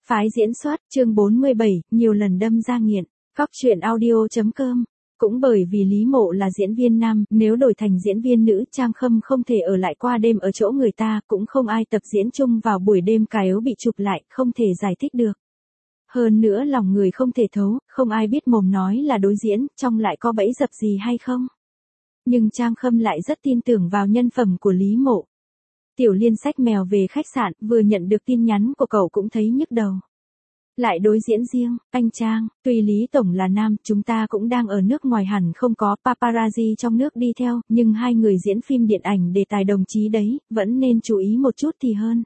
Phái diễn xuất, chương 47, nhiều lần đâm ra nghiện. Cóc truyện audio.com. Cũng bởi vì Lý Mộ là diễn viên nam, nếu đổi thành diễn viên nữ, Trang Khâm không thể ở lại qua đêm ở chỗ người ta, cũng không ai tập diễn chung vào buổi đêm cà yếu bị chụp lại, không thể giải thích được. Hơn nữa lòng người không thể thấu, không ai biết mồm nói là đối diễn, trong lại có bẫy dập gì hay không. Nhưng Trang Khâm lại rất tin tưởng vào nhân phẩm của Lý Mộ. Tiểu Liên xách mèo về khách sạn, vừa nhận được tin nhắn của cậu cũng thấy nhức đầu. Lại đối diễn riêng, anh Trang, tuy Lý Tổng là nam, chúng ta cũng đang ở nước ngoài hẳn không có paparazzi trong nước đi theo, nhưng hai người diễn phim điện ảnh đề tài đồng chí đấy, vẫn nên chú ý một chút thì hơn.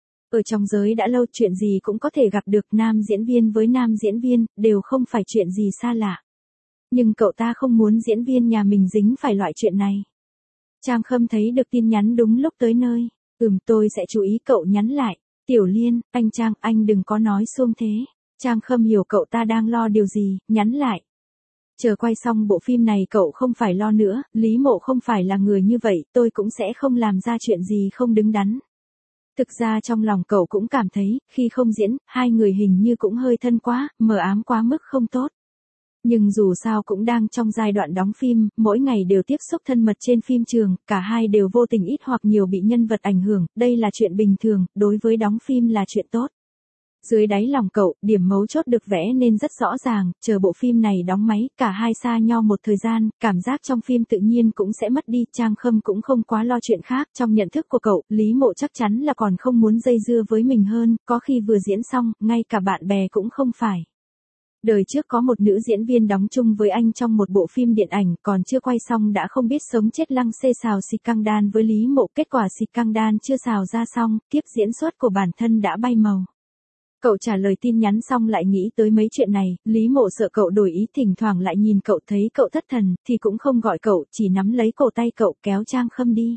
Ở trong giới đã lâu chuyện gì cũng có thể gặp được, nam diễn viên với nam diễn viên, đều không phải chuyện gì xa lạ. Nhưng cậu ta không muốn diễn viên nhà mình dính phải loại chuyện này. Trang Khâm thấy được tin nhắn đúng lúc tới nơi. Tôi sẽ chú ý, cậu nhắn lại. Tiểu Liên, anh Trang, anh đừng có nói xuông thế. Trang Khâm hiểu cậu ta đang lo điều gì, nhắn lại. Chờ quay xong bộ phim này cậu không phải lo nữa, Lý Mộ không phải là người như vậy, tôi cũng sẽ không làm ra chuyện gì không đứng đắn. Thực ra trong lòng cậu cũng cảm thấy, khi không diễn, hai người hình như cũng hơi thân quá, mờ ám quá mức không tốt. Nhưng dù sao cũng đang trong giai đoạn đóng phim, mỗi ngày đều tiếp xúc thân mật trên phim trường, cả hai đều vô tình ít hoặc nhiều bị nhân vật ảnh hưởng, đây là chuyện bình thường, đối với đóng phim là chuyện tốt. Dưới đáy lòng cậu, điểm mấu chốt được vẽ nên rất rõ ràng, chờ bộ phim này đóng máy, cả hai xa nhau một thời gian, cảm giác trong phim tự nhiên cũng sẽ mất đi, Trang Khâm cũng không quá lo chuyện khác, trong nhận thức của cậu, Lý Mộ chắc chắn là còn không muốn dây dưa với mình hơn, có khi vừa diễn xong, ngay cả bạn bè cũng không phải. Đời trước có một nữ diễn viên đóng chung với anh trong một bộ phim điện ảnh, còn chưa quay xong đã không biết sống chết lăng xê xào xì căng đan với Lý Mộ, kết quả xì căng đan chưa xào ra xong, kiếp diễn xuất của bản thân đã bay màu. Cậu trả lời tin nhắn xong lại nghĩ tới mấy chuyện này, Lý Mộ sợ cậu đổi ý, thỉnh thoảng lại nhìn cậu, thấy cậu thất thần, thì cũng không gọi cậu, chỉ nắm lấy cổ tay cậu kéo Trang Khâm đi.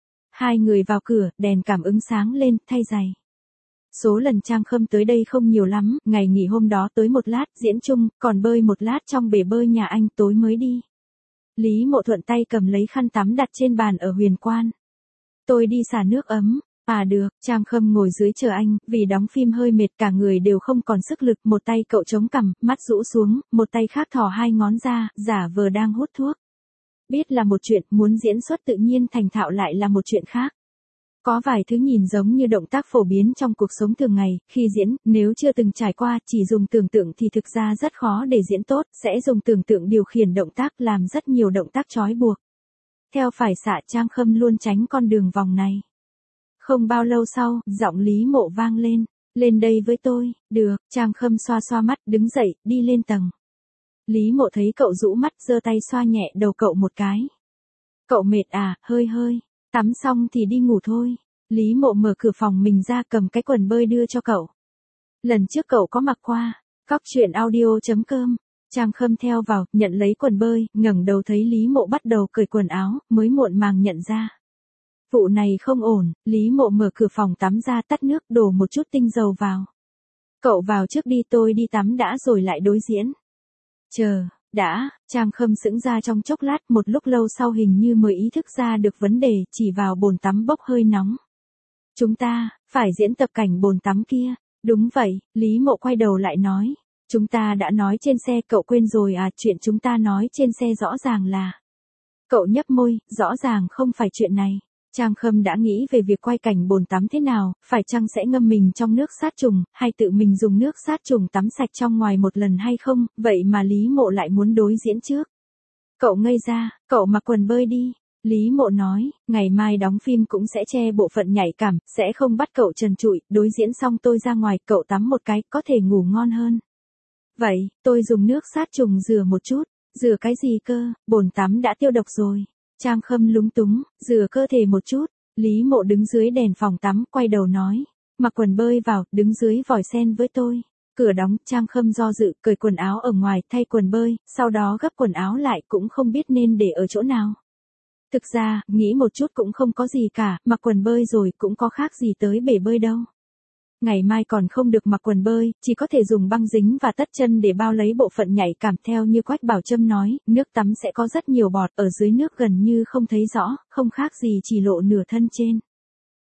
Hai người vào cửa, đèn cảm ứng sáng lên, thay giày. Số lần Trang Khâm tới đây không nhiều lắm, ngày nghỉ hôm đó tới một lát, diễn chung, còn bơi một lát trong bể bơi nhà anh, tối mới đi. Lý Mộ thuận tay cầm lấy khăn tắm đặt trên bàn ở Huyền Quan. Tôi đi xả nước ấm. À được, Trang Khâm ngồi dưới chờ anh, vì đóng phim hơi mệt cả người đều không còn sức lực, một tay cậu chống cằm, mắt rũ xuống, một tay khác thò hai ngón ra, giả vờ đang hút thuốc. Biết là một chuyện, muốn diễn xuất tự nhiên thành thạo lại là một chuyện khác. Có vài thứ nhìn giống như động tác phổ biến trong cuộc sống thường ngày, khi diễn, nếu chưa từng trải qua, chỉ dùng tưởng tượng thì thực ra rất khó để diễn tốt, sẽ dùng tưởng tượng điều khiển động tác làm rất nhiều động tác trói buộc. Theo phải xạ, Trang Khâm luôn tránh con đường vòng này. Không bao lâu sau, giọng Lý Mộ vang lên, lên đây với tôi, được, Trang Khâm xoa xoa mắt, đứng dậy, đi lên tầng. Lý Mộ thấy cậu rũ mắt, giơ tay xoa nhẹ đầu cậu một cái. Cậu mệt à, hơi, tắm xong thì đi ngủ thôi. Lý Mộ mở cửa phòng mình ra, cầm cái quần bơi đưa cho cậu. Lần trước cậu có mặc qua. Cóc truyện audio.com. Trang Khâm theo vào, nhận lấy quần bơi, ngẩng đầu thấy Lý Mộ bắt đầu cởi quần áo, mới muộn màng nhận ra. Vụ này không ổn, Lý Mộ mở cửa phòng tắm ra, tắt nước, đổ một chút tinh dầu vào. Cậu vào trước đi, tôi đi tắm đã rồi lại đối diễn. Chờ, đã, Trang Khâm sững ra trong chốc lát, một lúc lâu sau hình như mới ý thức ra được vấn đề, chỉ vào bồn tắm bốc hơi nóng. Chúng ta, phải diễn tập cảnh bồn tắm kia. Đúng vậy, Lý Mộ quay đầu lại nói. Chúng ta đã nói trên xe, cậu quên rồi à, chuyện chúng ta nói trên xe rõ ràng là. Cậu nhấp môi, rõ ràng không phải chuyện này. Trang Khâm đã nghĩ về việc quay cảnh bồn tắm thế nào, phải chăng sẽ ngâm mình trong nước sát trùng, hay tự mình dùng nước sát trùng tắm sạch trong ngoài một lần hay không, vậy mà Lý Mộ lại muốn đối diễn trước. Cậu ngây ra, cậu mặc quần bơi đi. Lý Mộ nói, ngày mai đóng phim cũng sẽ che bộ phận nhạy cảm, sẽ không bắt cậu trần trụi, đối diễn xong tôi ra ngoài, cậu tắm một cái, có thể ngủ ngon hơn. Vậy, tôi dùng nước sát trùng rửa một chút, rửa cái gì cơ, bồn tắm đã tiêu độc rồi. Trang Khâm lúng túng, rửa cơ thể một chút. Lý Mộ đứng dưới đèn phòng tắm, quay đầu nói, mặc quần bơi vào, đứng dưới vòi sen với tôi. Cửa đóng, Trang Khâm do dự, cởi quần áo ở ngoài, thay quần bơi, sau đó gấp quần áo lại, cũng không biết nên để ở chỗ nào. Thực ra, nghĩ một chút cũng không có gì cả, mặc quần bơi rồi cũng có khác gì tới bể bơi đâu. Ngày mai còn không được mặc quần bơi, chỉ có thể dùng băng dính và tất chân để bao lấy bộ phận nhạy cảm. Theo như Quách Bảo Trâm nói, nước tắm sẽ có rất nhiều bọt, ở dưới nước gần như không thấy rõ, không khác gì chỉ lộ nửa thân trên.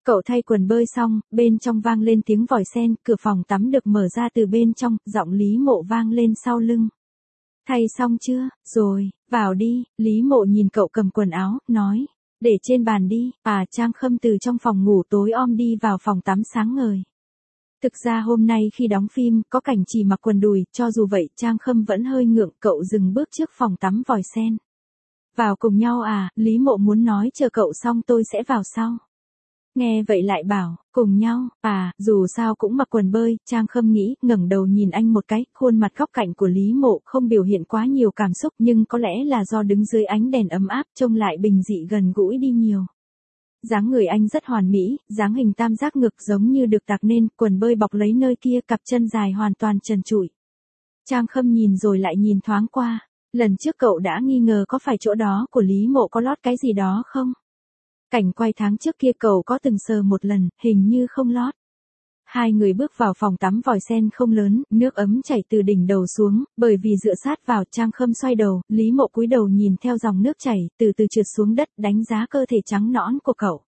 Cậu thay quần bơi xong, bên trong vang lên tiếng vòi sen, cửa phòng tắm được mở ra từ bên trong, giọng Lý Mộ vang lên sau lưng. Thay xong chưa? Rồi, vào đi. Lý Mộ nhìn cậu cầm quần áo, nói. Để trên bàn đi. Trang Khâm từ trong phòng ngủ tối om đi vào phòng tắm sáng ngời. Thực ra hôm nay khi đóng phim, có cảnh chỉ mặc quần đùi, cho dù vậy Trang Khâm vẫn hơi ngượng, cậu dừng bước trước phòng tắm vòi sen. Vào cùng nhau à? Lý Mộ muốn nói chờ cậu xong tôi sẽ vào sau. Nghe vậy lại bảo, cùng nhau, dù sao cũng mặc quần bơi, Trang Khâm nghĩ, ngẩng đầu nhìn anh một cái, khuôn mặt góc cạnh của Lý Mộ không biểu hiện quá nhiều cảm xúc nhưng có lẽ là do đứng dưới ánh đèn ấm áp trông lại bình dị gần gũi đi nhiều. Dáng người anh rất hoàn mỹ, dáng hình tam giác ngực giống như được tạc nên, quần bơi bọc lấy nơi kia, cặp chân dài hoàn toàn trần trụi. Trang Khâm nhìn rồi lại nhìn thoáng qua, lần trước cậu đã nghi ngờ có phải chỗ đó của Lý Mộ có lót cái gì đó không? Cảnh quay tháng trước kia cậu có từng sờ một lần, hình như không lót. Hai người bước vào phòng tắm vòi sen không lớn, nước ấm chảy từ đỉnh đầu xuống, bởi vì dựa sát vào Trang Khâm xoay đầu, Lý Mộ cúi đầu nhìn theo dòng nước chảy, từ từ trượt xuống đất, đánh giá cơ thể trắng nõn của cậu.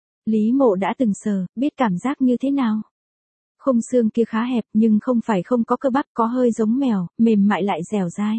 Lý Mộ đã từng sờ, biết cảm giác như thế nào. Khung xương kia khá hẹp nhưng không phải không có cơ bắp, có hơi giống mèo, mềm mại lại dẻo dai.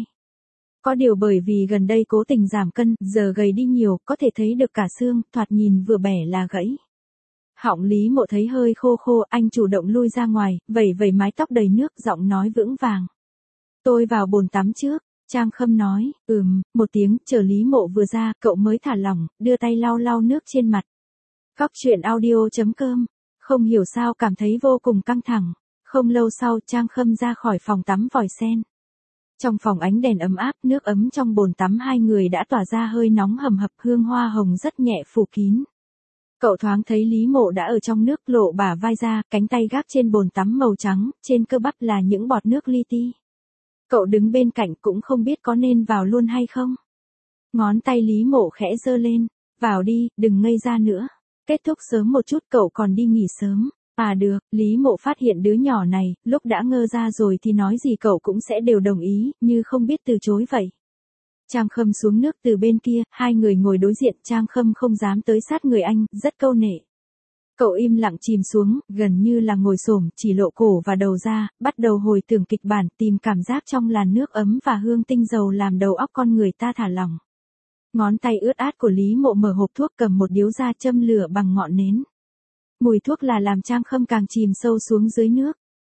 Có điều bởi vì gần đây cố tình giảm cân, giờ gầy đi nhiều, có thể thấy được cả xương, thoạt nhìn vừa bẻ là gãy. Họng Lý Mộ thấy hơi khô khô, anh chủ động lui ra ngoài, vẩy vẩy mái tóc đầy nước, giọng nói vững vàng. Tôi vào bồn tắm trước, Trang Khâm nói, một tiếng, chờ Lý Mộ vừa ra, cậu mới thả lỏng, đưa tay lau lau nước trên mặt. Góc truyện audio.com, không hiểu sao cảm thấy vô cùng căng thẳng. Không lâu sau Trang Khâm ra khỏi phòng tắm vòi sen. Trong phòng ánh đèn ấm áp, nước ấm trong bồn tắm hai người đã tỏa ra hơi nóng hầm hập, hương hoa hồng rất nhẹ phủ kín. Cậu thoáng thấy Lý Mộ đã ở trong nước, lộ bả vai ra, cánh tay gác trên bồn tắm màu trắng, trên cơ bắp là những bọt nước li ti. Cậu đứng bên cạnh cũng không biết có nên vào luôn hay không. Ngón tay Lý Mộ khẽ giơ lên, vào đi, đừng ngây ra nữa. Kết thúc sớm một chút, cậu còn đi nghỉ sớm. Được, Lý Mộ phát hiện đứa nhỏ này, lúc đã ngơ ra rồi thì nói gì cậu cũng sẽ đều đồng ý, như không biết từ chối vậy. Trang Khâm xuống nước từ bên kia, hai người ngồi đối diện, Trang Khâm không dám tới sát người anh, rất câu nệ. Cậu im lặng chìm xuống, gần như là ngồi xổm, chỉ lộ cổ và đầu ra, bắt đầu hồi tưởng kịch bản, tìm cảm giác trong làn nước ấm và hương tinh dầu làm đầu óc con người ta thả lỏng. Ngón tay ướt át của Lý Mộ mở hộp thuốc, cầm một điếu ra châm lửa bằng ngọn nến. Mùi thuốc là làm Trang Khâm càng chìm sâu xuống dưới nước.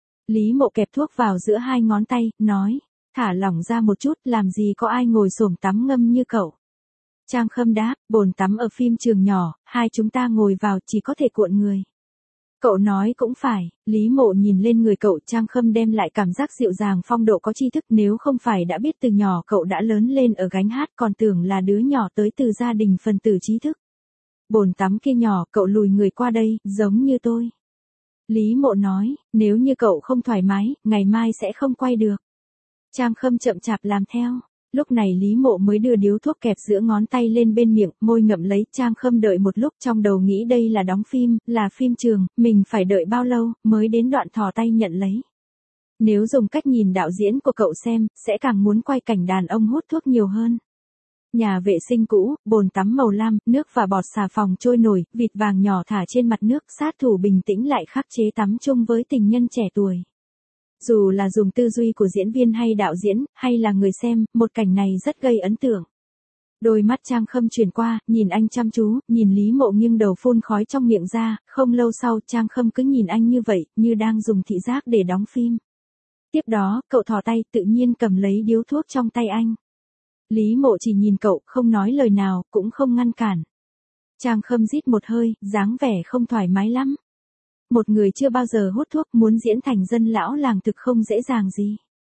Lý Mộ kẹp thuốc vào giữa hai ngón tay, nói, thả lỏng ra một chút, làm gì có ai ngồi xổm tắm ngâm như cậu. Trang Khâm đáp, bồn tắm ở phim trường nhỏ, hai chúng ta ngồi vào chỉ có thể cuộn người. Cậu nói cũng phải, Lý Mộ nhìn lên người cậu, Trang Khâm đem lại cảm giác dịu dàng phong độ có tri thức, nếu không phải đã biết từ nhỏ cậu đã lớn lên ở gánh hát, còn tưởng là đứa nhỏ tới từ gia đình phần tử trí thức. Bồn tắm kia nhỏ, cậu lùi người qua đây, giống như tôi. Lý Mộ nói, nếu như cậu không thoải mái, ngày mai sẽ không quay được. Trang Khâm chậm chạp làm theo. Lúc này Lý Mộ mới đưa điếu thuốc kẹp giữa ngón tay lên bên miệng, môi ngậm lấy. Trang Khâm đợi một lúc, trong đầu nghĩ đây là đóng phim, là phim trường, mình phải đợi bao lâu, mới đến đoạn thò tay nhận lấy. Nếu dùng cách nhìn đạo diễn của cậu xem, sẽ càng muốn quay cảnh đàn ông hút thuốc nhiều hơn. Nhà vệ sinh cũ, bồn tắm màu lam, nước và bọt xà phòng trôi nổi, vịt vàng nhỏ thả trên mặt nước, sát thủ bình tĩnh lại khắc chế tắm chung với tình nhân trẻ tuổi. Dù là dùng tư duy của diễn viên hay đạo diễn, hay là người xem, một cảnh này rất gây ấn tượng. Đôi mắt Trang Khâm chuyển qua, nhìn anh chăm chú, nhìn Lý Mộ nghiêng đầu phun khói trong miệng ra, không lâu sau Trang Khâm cứ nhìn anh như vậy, như đang dùng thị giác để đóng phim. Tiếp đó, cậu thò tay tự nhiên cầm lấy điếu thuốc trong tay anh. Lý Mộ chỉ nhìn cậu, không nói lời nào, cũng không ngăn cản. Trang Khâm rít một hơi, dáng vẻ không thoải mái lắm. Một người chưa bao giờ hút thuốc muốn diễn thành dân lão làng thực không dễ dàng gì.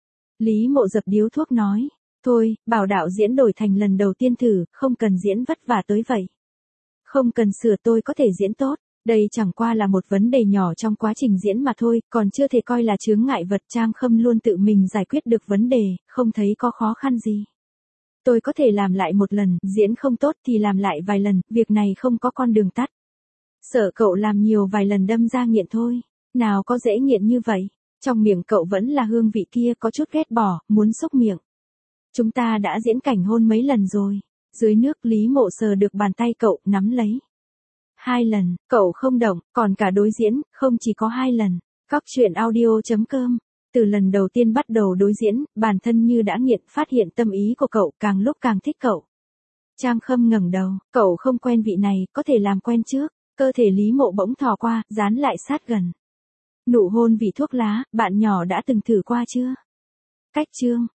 Lý Mộ dập điếu thuốc nói, thôi, bảo đạo diễn đổi thành lần đầu tiên thử, không cần diễn vất vả tới vậy. Không cần sửa, tôi có thể diễn tốt, đây chẳng qua là một vấn đề nhỏ trong quá trình diễn mà thôi, còn chưa thể coi là chướng ngại vật. Trang Khâm luôn tự mình giải quyết được vấn đề, không thấy có khó khăn gì. Tôi có thể làm lại một lần, diễn không tốt thì làm lại vài lần, việc này không có con đường tắt. Sợ cậu làm nhiều vài lần đâm ra nghiện thôi, nào có dễ nghiện như vậy, trong miệng cậu vẫn là hương vị kia, có chút ghét bỏ, muốn xúc miệng. Chúng ta đã diễn cảnh hôn mấy lần rồi, dưới nước Lý Mộ sờ được bàn tay cậu, nắm lấy. 2 lần, cậu không động, còn cả đối diễn, không chỉ có 2 lần. Cóc truyện audio.com. Từ lần đầu tiên bắt đầu đối diễn, bản thân như đã nghiện, phát hiện tâm ý của cậu càng lúc càng thích cậu. Trang Khâm ngẩng đầu, cậu không quen vị này, có thể làm quen trước. Cơ thể Lý Mộ bỗng thò qua, dán lại sát gần. Nụ hôn vị thuốc lá, bạn nhỏ đã từng thử qua chưa? Cách chương.